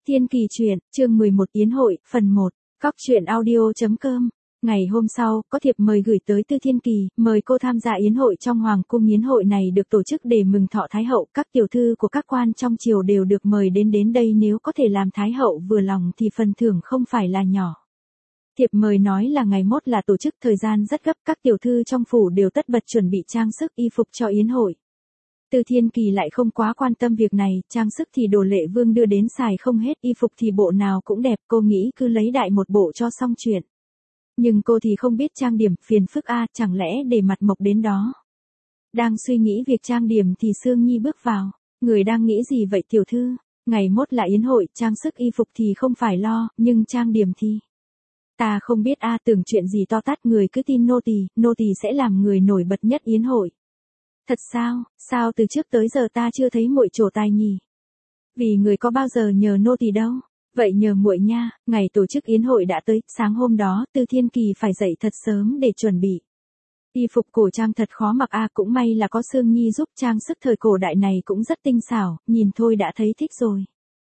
Thiên Kỳ truyện, chương 11 Yến hội, phần 1, Cóc truyện audio.com. Ngày hôm sau, có thiệp mời gửi tới Tư Thiên Kỳ, mời cô tham gia yến hội trong Hoàng cung. Yến hội này được tổ chức để mừng thọ Thái hậu, các tiểu thư của các quan trong triều đều được mời đến đây, nếu có thể làm Thái hậu vừa lòng thì phần thưởng không phải là nhỏ. Thiệp mời nói là ngày mốt là tổ chức, thời gian rất gấp, các tiểu thư trong phủ đều tất bật chuẩn bị trang sức y phục cho yến hội. Tư Thiên Kỳ lại không quá quan tâm việc này, trang sức thì Đồ Lệ Vương đưa đến xài không hết, y phục thì bộ nào cũng đẹp, cô nghĩ cứ lấy đại một bộ cho xong chuyện. Nhưng cô thì không biết trang điểm, phiền phức chẳng lẽ để mặt mộc đến đó. Đang suy nghĩ việc trang điểm thì Sương Nhi bước vào, người đang nghĩ gì vậy tiểu thư, ngày mốt là yến hội, trang sức y phục thì không phải lo, nhưng trang điểm thì... Ta không biết tưởng chuyện gì to tát, người cứ tin nô tỳ sẽ làm người nổi bật nhất yến hội. Thật sao từ trước tới giờ ta chưa thấy muội trổ tài nhỉ? Vì người có bao giờ nhờ nô tỳ đâu, vậy nhờ muội nha. Ngày tổ chức yến hội đã tới, sáng hôm đó Tư Thiên Kỳ phải dậy thật sớm để chuẩn bị. Y phục cổ trang thật khó mặc cũng may là có Sương Nhi giúp, trang sức thời cổ đại này cũng rất tinh xảo, nhìn thôi đã thấy thích rồi.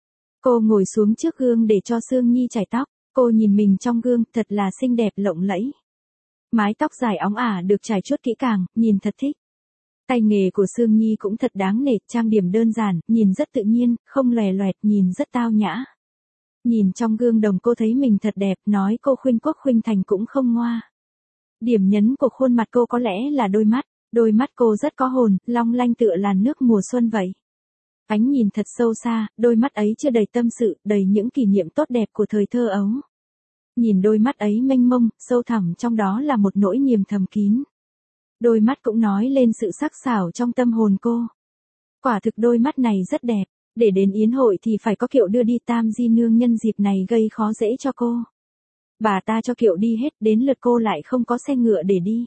Cô ngồi xuống trước gương để cho Sương Nhi chải tóc, cô nhìn mình trong gương, thật là xinh đẹp lộng lẫy. Mái tóc dài óng ả được trải chuốt kỹ càng, nhìn thật thích. Tay nghề của Sương Nhi cũng thật đáng nể, trang điểm đơn giản, nhìn rất tự nhiên, không lòe loẹt, nhìn rất tao nhã. Nhìn trong gương đồng cô thấy mình thật đẹp, nói cô khuynh quốc khuynh thành cũng không ngoa. Điểm nhấn của khuôn mặt cô có lẽ là đôi mắt cô rất có hồn, long lanh tựa làn nước mùa xuân vậy. Ánh nhìn thật sâu xa, đôi mắt ấy chưa đầy tâm sự, đầy những kỷ niệm tốt đẹp của thời thơ ấu. Nhìn đôi mắt ấy mênh mông, sâu thẳm trong đó là một nỗi niềm thầm kín. Đôi mắt cũng nói lên sự sắc sảo trong tâm hồn cô. Quả thực đôi mắt này rất đẹp, để đến yến hội thì phải có kiệu đưa đi, Tam Di Nương nhân dịp này gây khó dễ cho cô. Bà ta cho kiệu đi hết, đến lượt cô lại không có xe ngựa để đi.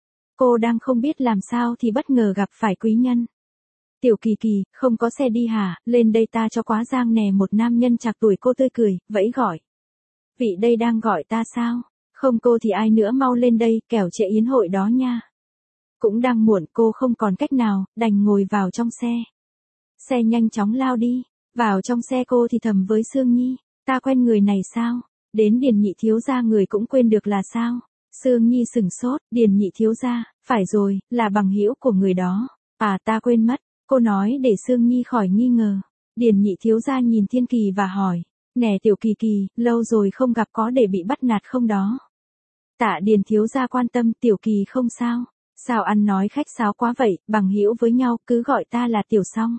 Cô đang không biết làm sao thì bất ngờ gặp phải quý nhân. Tiểu Kỳ Kỳ, không có xe đi hả, lên đây ta cho quá giang nè. Một nam nhân trạc tuổi cô tươi cười, vẫy gọi. Vị đây đang gọi ta sao? Không cô thì ai nữa, mau lên đây, kẻo trễ yến hội đó nha. Cũng đang muộn, cô không còn cách nào, đành ngồi vào trong xe. Xe nhanh chóng lao đi, vào trong xe cô thì thầm với Sương Nhi, ta quen người này sao? Đến Điền Nhị thiếu gia người cũng quên được là sao? Sương Nhi sửng sốt, Điền Nhị thiếu gia, phải rồi, là bằng hữu của người đó. Ta quên mất, cô nói để Sương Nhi khỏi nghi ngờ. Điền Nhị thiếu gia nhìn Thiên Kỳ và hỏi, nè Tiểu Kỳ Kỳ, lâu rồi không gặp, có để bị bắt nạt không đó? Tạ Điền thiếu gia quan tâm, Tiểu Kỳ không sao. Sao ăn nói khách sáo quá vậy, bằng hữu với nhau, cứ gọi ta là Tiểu Song.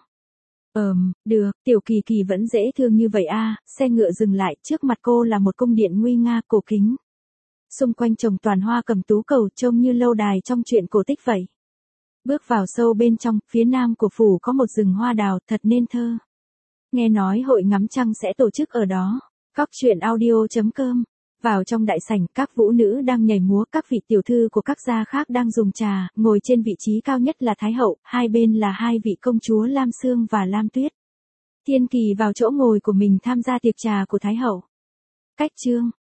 Được, Tiểu Kỳ Kỳ vẫn dễ thương như vậy Xe ngựa dừng lại, trước mặt cô là một cung điện nguy nga cổ kính. Xung quanh trồng toàn hoa cẩm tú cầu, trông như lâu đài trong truyện cổ tích vậy. Bước vào sâu bên trong, phía nam của phủ có một rừng hoa đào, thật nên thơ. Nghe nói hội ngắm trăng sẽ tổ chức ở đó. Cóc truyện audio.com. Vào trong đại sảnh, các vũ nữ đang nhảy múa, các vị tiểu thư của các gia khác đang dùng trà, ngồi trên vị trí cao nhất là Thái hậu, hai bên là hai vị công chúa Lam Sương và Lam Tuyết. Thiên Kỳ vào chỗ ngồi của mình tham gia tiệc trà của Thái hậu. Cách chương